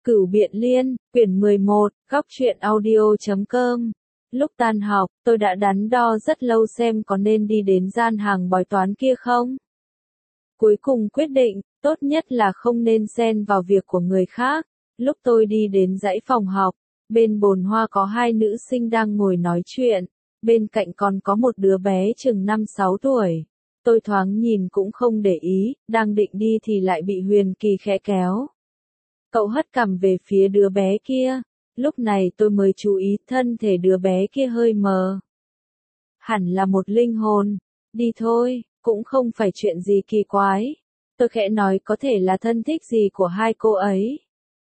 Cửu Biện Liên, quyển 11, góc truyện audio.com. Lúc tan học, tôi đã đắn đo rất lâu xem có nên đi đến gian hàng bói toán kia không. Cuối cùng quyết định, tốt nhất là không nên xen vào việc của người khác. Lúc tôi đi đến dãy phòng học, bên bồn hoa có hai nữ sinh đang ngồi nói chuyện, bên cạnh còn có một đứa bé chừng 5-6 tuổi. Tôi thoáng nhìn cũng không để ý, đang định đi thì lại bị Huyền Kỳ khẽ kéo. Cậu hất cằm về phía đứa bé kia, lúc này tôi mới chú ý thân thể đứa bé kia hơi mờ. Hẳn là một linh hồn, đi thôi, cũng không phải chuyện gì kỳ quái. Tôi khẽ nói có thể là thân thích gì của hai cô ấy.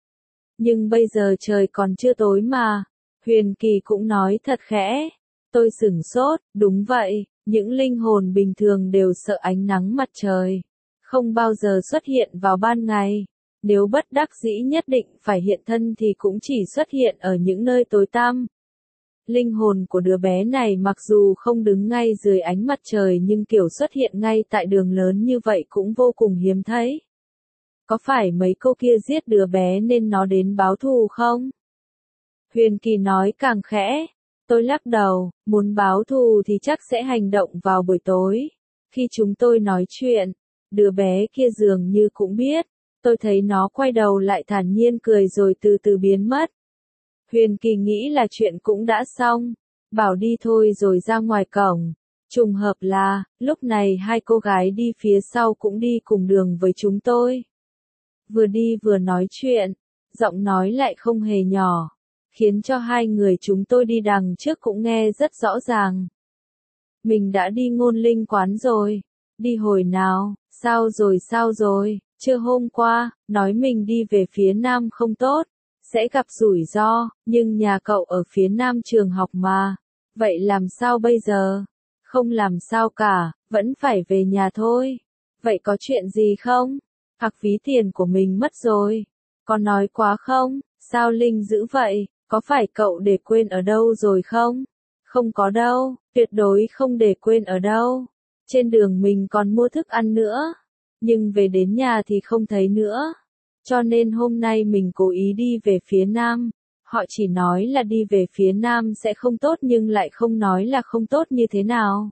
Nhưng bây giờ trời còn chưa tối mà, Huyền Kỳ cũng nói thật khẽ. Tôi sửng sốt, đúng vậy, những linh hồn bình thường đều sợ ánh nắng mặt trời, không bao giờ xuất hiện vào ban ngày. Nếu bất đắc dĩ nhất định phải hiện thân thì cũng chỉ xuất hiện ở những nơi tối tăm. Linh hồn của đứa bé này mặc dù không đứng ngay dưới ánh mặt trời nhưng kiểu xuất hiện ngay tại đường lớn như vậy cũng vô cùng hiếm thấy. Có phải mấy cô kia giết đứa bé nên nó đến báo thù không? Huyền Kỳ nói càng khẽ. Tôi lắc đầu, muốn báo thù thì chắc sẽ hành động vào buổi tối. Khi chúng tôi nói chuyện, đứa bé kia dường như cũng biết. Tôi thấy nó quay đầu lại thản nhiên cười rồi từ từ biến mất. Huyền Kỳ nghĩ là chuyện cũng đã xong, bảo đi thôi rồi ra ngoài cổng. Trùng hợp là, lúc này hai cô gái đi phía sau cũng đi cùng đường với chúng tôi. Vừa đi vừa nói chuyện, giọng nói lại không hề nhỏ, khiến cho hai người chúng tôi đi đằng trước cũng nghe rất rõ ràng. Mình đã đi Ngôn Linh quán rồi. Đi hồi nào, sao rồi? Chưa hôm qua, nói mình đi về phía nam không tốt, sẽ gặp rủi ro, nhưng nhà cậu ở phía nam trường học mà. Vậy làm sao bây giờ? Không làm sao cả, vẫn phải về nhà thôi. Vậy có chuyện gì không? Hoặc ví tiền của mình mất rồi. Có nói quá không? Sao Linh dữ vậy? Có phải cậu để quên ở đâu rồi không? Không có đâu, tuyệt đối không để quên ở đâu. Trên đường mình còn mua thức ăn nữa. Nhưng về đến nhà thì không thấy nữa. Cho nên hôm nay mình cố ý đi về phía nam. Họ chỉ nói là đi về phía nam sẽ không tốt nhưng lại không nói là không tốt như thế nào.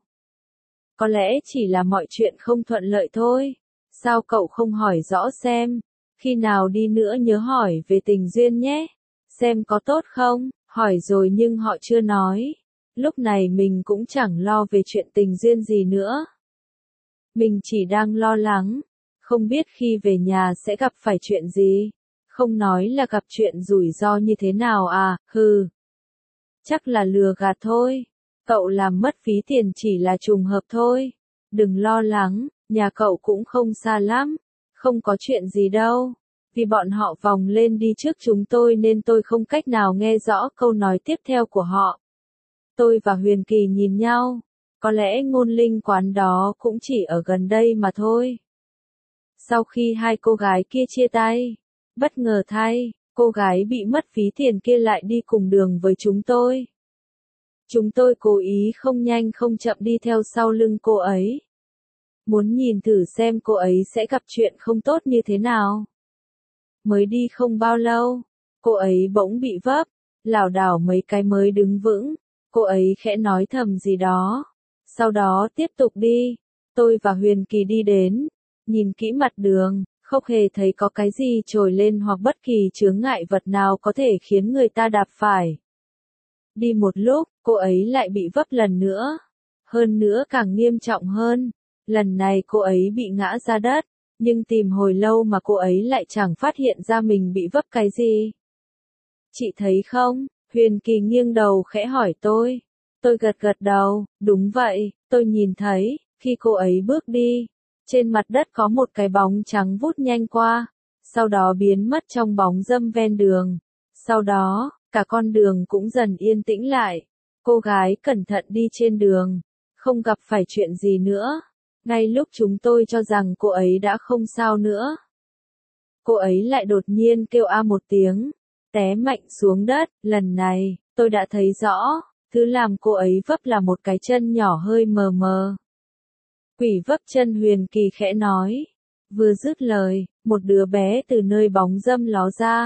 Có lẽ chỉ là mọi chuyện không thuận lợi thôi. Sao cậu không hỏi rõ xem? Khi nào đi nữa nhớ hỏi về tình duyên nhé. Xem có tốt không? Hỏi rồi nhưng họ chưa nói. Lúc này mình cũng chẳng lo về chuyện tình duyên gì nữa. Mình chỉ đang lo lắng, không biết khi về nhà sẽ gặp phải chuyện gì, không nói là gặp chuyện rủi ro như thế nào à, chắc là lừa gạt thôi, cậu làm mất phí tiền chỉ là trùng hợp thôi, đừng lo lắng, nhà cậu cũng không xa lắm, không có chuyện gì đâu, vì bọn họ vòng lên đi trước chúng tôi nên tôi không cách nào nghe rõ câu nói tiếp theo của họ. Tôi và Huyền Kỳ nhìn nhau. Có lẽ Ngôn Linh quán đó cũng chỉ ở gần đây mà thôi. Sau khi hai cô gái kia chia tay, bất ngờ thay, cô gái bị mất phí tiền kia lại đi cùng đường với chúng tôi. Chúng tôi cố ý không nhanh không chậm đi theo sau lưng cô ấy. Muốn nhìn thử xem cô ấy sẽ gặp chuyện không tốt như thế nào. Mới đi không bao lâu, cô ấy bỗng bị vấp, lảo đảo mấy cái mới đứng vững. Cô ấy khẽ nói thầm gì đó. Sau đó tiếp tục đi, tôi và Huyền Kỳ đi đến, nhìn kỹ mặt đường, không hề thấy có cái gì trồi lên hoặc bất kỳ chướng ngại vật nào có thể khiến người ta đạp phải. Đi một lúc, cô ấy lại bị vấp lần nữa, hơn nữa càng nghiêm trọng hơn, lần này cô ấy bị ngã ra đất, nhưng tìm hồi lâu mà cô ấy lại chẳng phát hiện ra mình bị vấp cái gì. Chị thấy không? Huyền Kỳ nghiêng đầu khẽ hỏi tôi. Tôi gật đầu, đúng vậy, tôi nhìn thấy, khi cô ấy bước đi, trên mặt đất có một cái bóng trắng vút nhanh qua, sau đó biến mất trong bóng râm ven đường. Sau đó, cả con đường cũng dần yên tĩnh lại. Cô gái cẩn thận đi trên đường, không gặp phải chuyện gì nữa. Ngay lúc chúng tôi cho rằng cô ấy đã không sao nữa, cô ấy lại đột nhiên kêu a một tiếng, té mạnh xuống đất. Lần này, tôi đã thấy rõ. Thứ làm cô ấy vấp là một cái chân nhỏ hơi mờ mờ. Quỷ vấp chân, Huyền Kỳ khẽ nói. Vừa dứt lời, một đứa bé từ nơi bóng râm ló ra.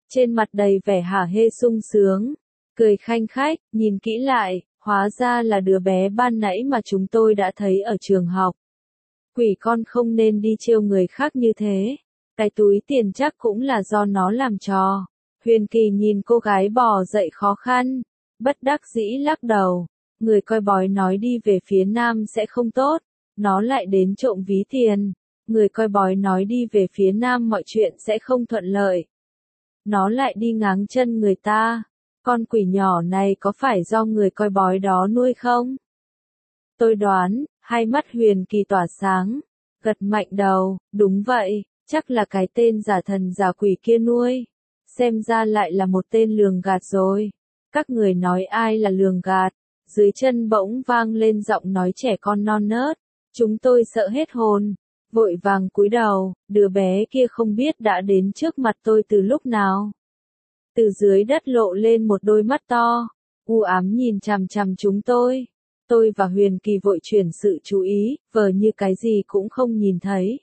trên mặt đầy vẻ hả hê sung sướng, cười khanh khách, nhìn kỹ lại, hóa ra là đứa bé ban nãy mà chúng tôi đã thấy ở trường học. Quỷ con không nên đi trêu người khác như thế, cái túi tiền chắc cũng là do nó làm trò. Huyền Kỳ nhìn cô gái bò dậy khó khăn, bất đắc dĩ lắc đầu, người coi bói nói đi về phía nam sẽ không tốt, nó lại đến trộm ví tiền, người coi bói nói đi về phía nam mọi chuyện sẽ không thuận lợi. Nó lại đi ngáng chân người ta, con quỷ nhỏ này có phải do người coi bói đó nuôi không? Tôi đoán, hai mắt Huyền Kỳ tỏa sáng, gật mạnh đầu, đúng vậy, chắc là cái tên giả thần giả quỷ kia nuôi. Xem ra lại là một tên lường gạt rồi. Các người nói ai là lường gạt? Dưới chân bỗng vang lên giọng nói trẻ con non nớt. Chúng tôi sợ hết hồn. Vội vàng cúi đầu, đứa bé kia không biết đã đến trước mặt tôi từ lúc nào. Từ dưới đất lộ lên một đôi mắt to, u ám nhìn chằm chằm chúng tôi. Tôi và Huyền Kỳ vội chuyển sự chú ý, vờ như cái gì cũng không nhìn thấy.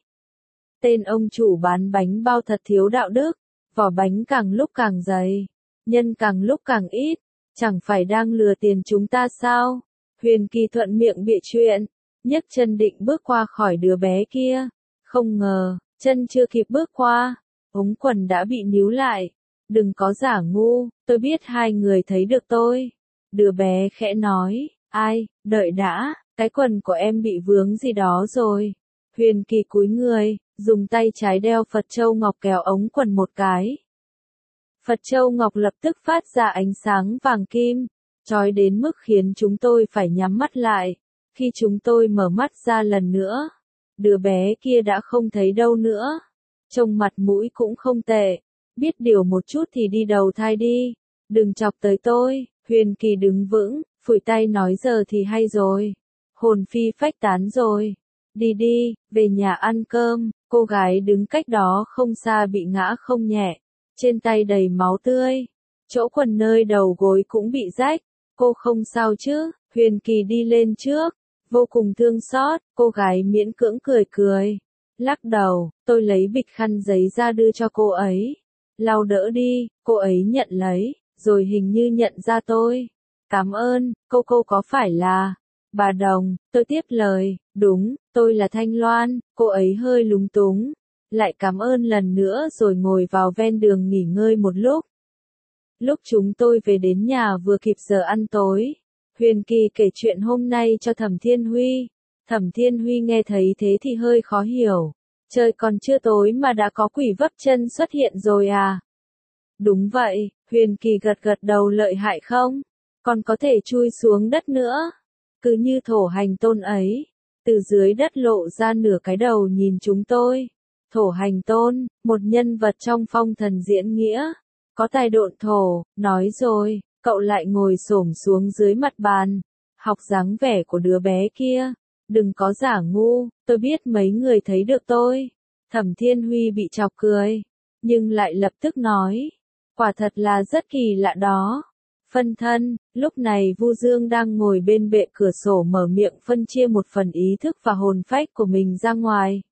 Tên ông chủ bán bánh bao thật thiếu đạo đức. Vỏ bánh càng lúc càng dày, nhân càng lúc càng ít, chẳng phải đang lừa tiền chúng ta sao? Huyền Kỳ thuận miệng bịa chuyện, nhấc chân định bước qua khỏi đứa bé kia. Không ngờ, chân chưa kịp bước qua, ống quần đã bị níu lại. Đừng có giả ngu, tôi biết hai người thấy được tôi. Đứa bé khẽ nói, ai, đợi đã, cái quần của em bị vướng gì đó rồi. Huyền Kỳ cúi người, dùng tay trái đeo Phật châu ngọc kéo ống quần một cái. Phật châu ngọc lập tức phát ra ánh sáng vàng kim, chói đến mức khiến chúng tôi phải nhắm mắt lại. Khi chúng tôi mở mắt ra lần nữa, đứa bé kia đã không thấy đâu nữa. Trông mặt mũi cũng không tệ, biết điều một chút thì đi đầu thai đi, đừng chọc tới tôi. Huyền Kỳ đứng vững, phủi tay nói giờ thì hay rồi, hồn phi phách tán rồi. Đi đi, về nhà ăn cơm. Cô gái đứng cách đó không xa bị ngã không nhẹ, trên tay đầy máu tươi, chỗ quần nơi đầu gối cũng bị rách. Cô không sao chứ? Huyền Kỳ đi lên trước, vô cùng thương xót. Cô gái miễn cưỡng cười cười, lắc đầu. Tôi lấy bịch khăn giấy ra đưa cho cô ấy, lau đỡ đi. Cô ấy nhận lấy, rồi hình như nhận ra tôi. Cảm ơn, cô có phải là bà Đồng? Tôi tiếp lời, đúng, tôi là Thanh Loan. Cô ấy hơi lúng túng, lại cảm ơn lần nữa rồi ngồi vào ven đường nghỉ ngơi một lúc. Lúc chúng tôi về đến nhà vừa kịp giờ ăn tối, Huyền Kỳ kể chuyện hôm nay cho Thẩm Thiên Huy. Thẩm Thiên Huy nghe thấy thế thì hơi khó hiểu. Trời còn chưa tối mà đã có quỷ vấp chân xuất hiện rồi à? Đúng vậy, Huyền Kỳ gật đầu. Lợi hại không? Còn có thể chui xuống đất nữa. Cứ như thổ hành tôn ấy, từ dưới đất lộ ra nửa cái đầu nhìn chúng tôi. Thổ hành tôn, một nhân vật trong phong thần diễn nghĩa, có tài độn thổ. Nói rồi, cậu lại ngồi xổm xuống dưới mặt bàn, học dáng vẻ của đứa bé kia. Đừng có giả ngu, tôi biết mấy người thấy được tôi. Thẩm Thiên Huy bị chọc cười, nhưng lại lập tức nói, quả thật là rất kỳ lạ đó. Phân thân. Lúc này Vu Dương đang ngồi bên bệ cửa sổ mở miệng phân chia một phần ý thức và hồn phách của mình ra ngoài.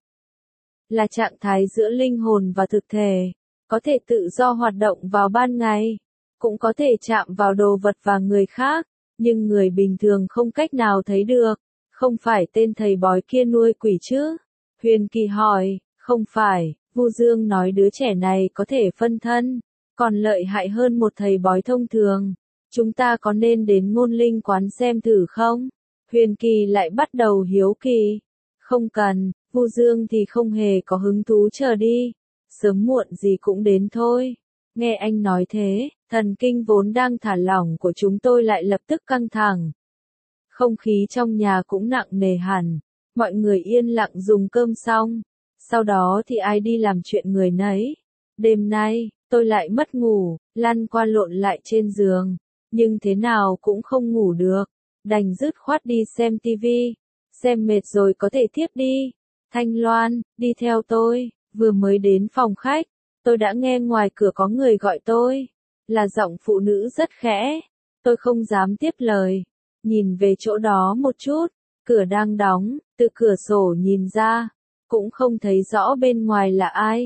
Là trạng thái giữa linh hồn và thực thể, có thể tự do hoạt động vào ban ngày, cũng có thể chạm vào đồ vật và người khác, nhưng người bình thường không cách nào thấy được. Không phải tên thầy bói kia nuôi quỷ chứ? Huyền Kỳ hỏi. Không phải, Vu Dương nói đứa trẻ này có thể phân thân, còn lợi hại hơn một thầy bói thông thường. Chúng ta có nên đến Ngôn Linh quán xem thử không? Huyền Kỳ lại bắt đầu hiếu kỳ. Không cần, Vu Dương thì không hề có hứng thú, chờ đi. Sớm muộn gì cũng đến thôi. Nghe anh nói thế, thần kinh vốn đang thả lỏng của chúng tôi lại lập tức căng thẳng. Không khí trong nhà cũng nặng nề hẳn. Mọi người yên lặng dùng cơm xong. Sau đó thì ai đi làm chuyện người nấy. Đêm nay, tôi lại mất ngủ, lăn qua lộn lại trên giường. Nhưng thế nào cũng không ngủ được. Đành dứt khoát đi xem tivi. Xem mệt rồi có thể tiếp đi. Thanh Loan, đi theo tôi. Vừa mới đến phòng khách, tôi đã nghe ngoài cửa có người gọi tôi. Là giọng phụ nữ rất khẽ. Tôi không dám tiếp lời. Nhìn về chỗ đó một chút. Cửa đang đóng, từ cửa sổ nhìn ra. Cũng không thấy rõ bên ngoài là ai.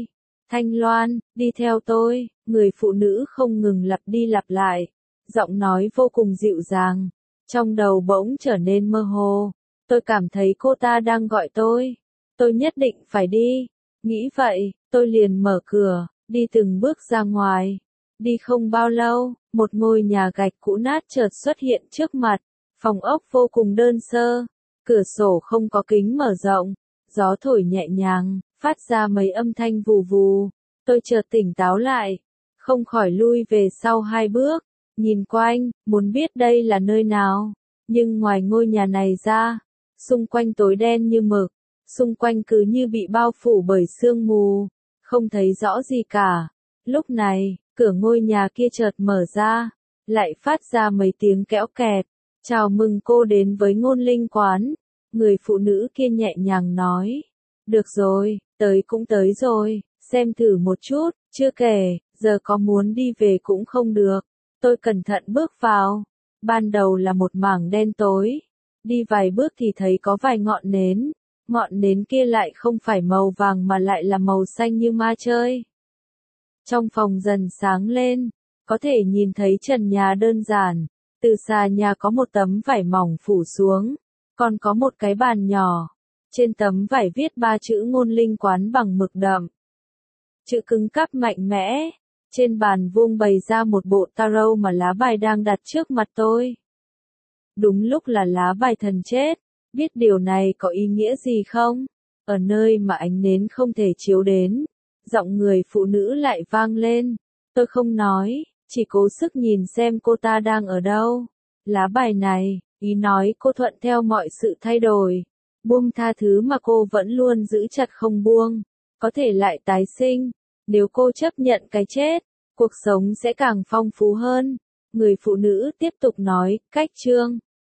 Thanh Loan, đi theo tôi, người phụ nữ không ngừng lặp đi lặp lại. Giọng nói vô cùng dịu dàng. Trong đầu bỗng trở nên mơ hồ. Tôi cảm thấy cô ta đang gọi tôi. Tôi nhất định phải đi. Nghĩ vậy, tôi liền mở cửa, đi từng bước ra ngoài. Đi không bao lâu, một ngôi nhà gạch cũ nát chợt xuất hiện trước mặt. Phòng ốc vô cùng đơn sơ. Cửa sổ không có kính mở rộng. Gió thổi nhẹ nhàng, phát ra mấy âm thanh vù vù. Tôi chợt tỉnh táo lại. Không khỏi lui về sau 2 bước. Nhìn quanh, muốn biết đây là nơi nào. Nhưng ngoài ngôi nhà này ra, xung quanh tối đen như mực. Xung quanh cứ như bị bao phủ bởi sương mù. Không thấy rõ gì cả. Lúc này, cửa ngôi nhà kia chợt mở ra. Lại phát ra mấy tiếng kéo kẹt. Chào mừng cô đến với Ngôn Linh quán. Người phụ nữ kia nhẹ nhàng nói. Được rồi, tới cũng tới rồi, xem thử một chút, chưa kể, giờ có muốn đi về cũng không được. Tôi cẩn thận bước vào. Ban đầu là một mảng đen tối. Đi vài bước thì thấy có vài ngọn nến. Ngọn nến kia lại không phải màu vàng mà lại là màu xanh như ma chơi. Trong phòng dần sáng lên, có thể nhìn thấy trần nhà đơn giản. Từ xa nhà có một tấm vải mỏng phủ xuống. Còn có một cái bàn nhỏ. Trên tấm vải viết 3 chữ Ngôn Linh quán bằng mực đậm. Chữ cứng cáp mạnh mẽ. Trên bàn vuông bày ra một bộ tarot mà lá bài đang đặt trước mặt tôi. Đúng lúc là lá bài thần chết. Biết điều này có ý nghĩa gì không? Ở nơi mà ánh nến không thể chiếu đến. Giọng người phụ nữ lại vang lên. Tôi không nói, chỉ cố sức nhìn xem cô ta đang ở đâu. Lá bài này, ý nói cô thuận theo mọi sự thay đổi. Buông tha thứ mà cô vẫn luôn giữ chặt không buông. Có thể lại tái sinh. Nếu cô chấp nhận cái chết, cuộc sống sẽ càng phong phú hơn. Người phụ nữ tiếp tục nói, cách chương.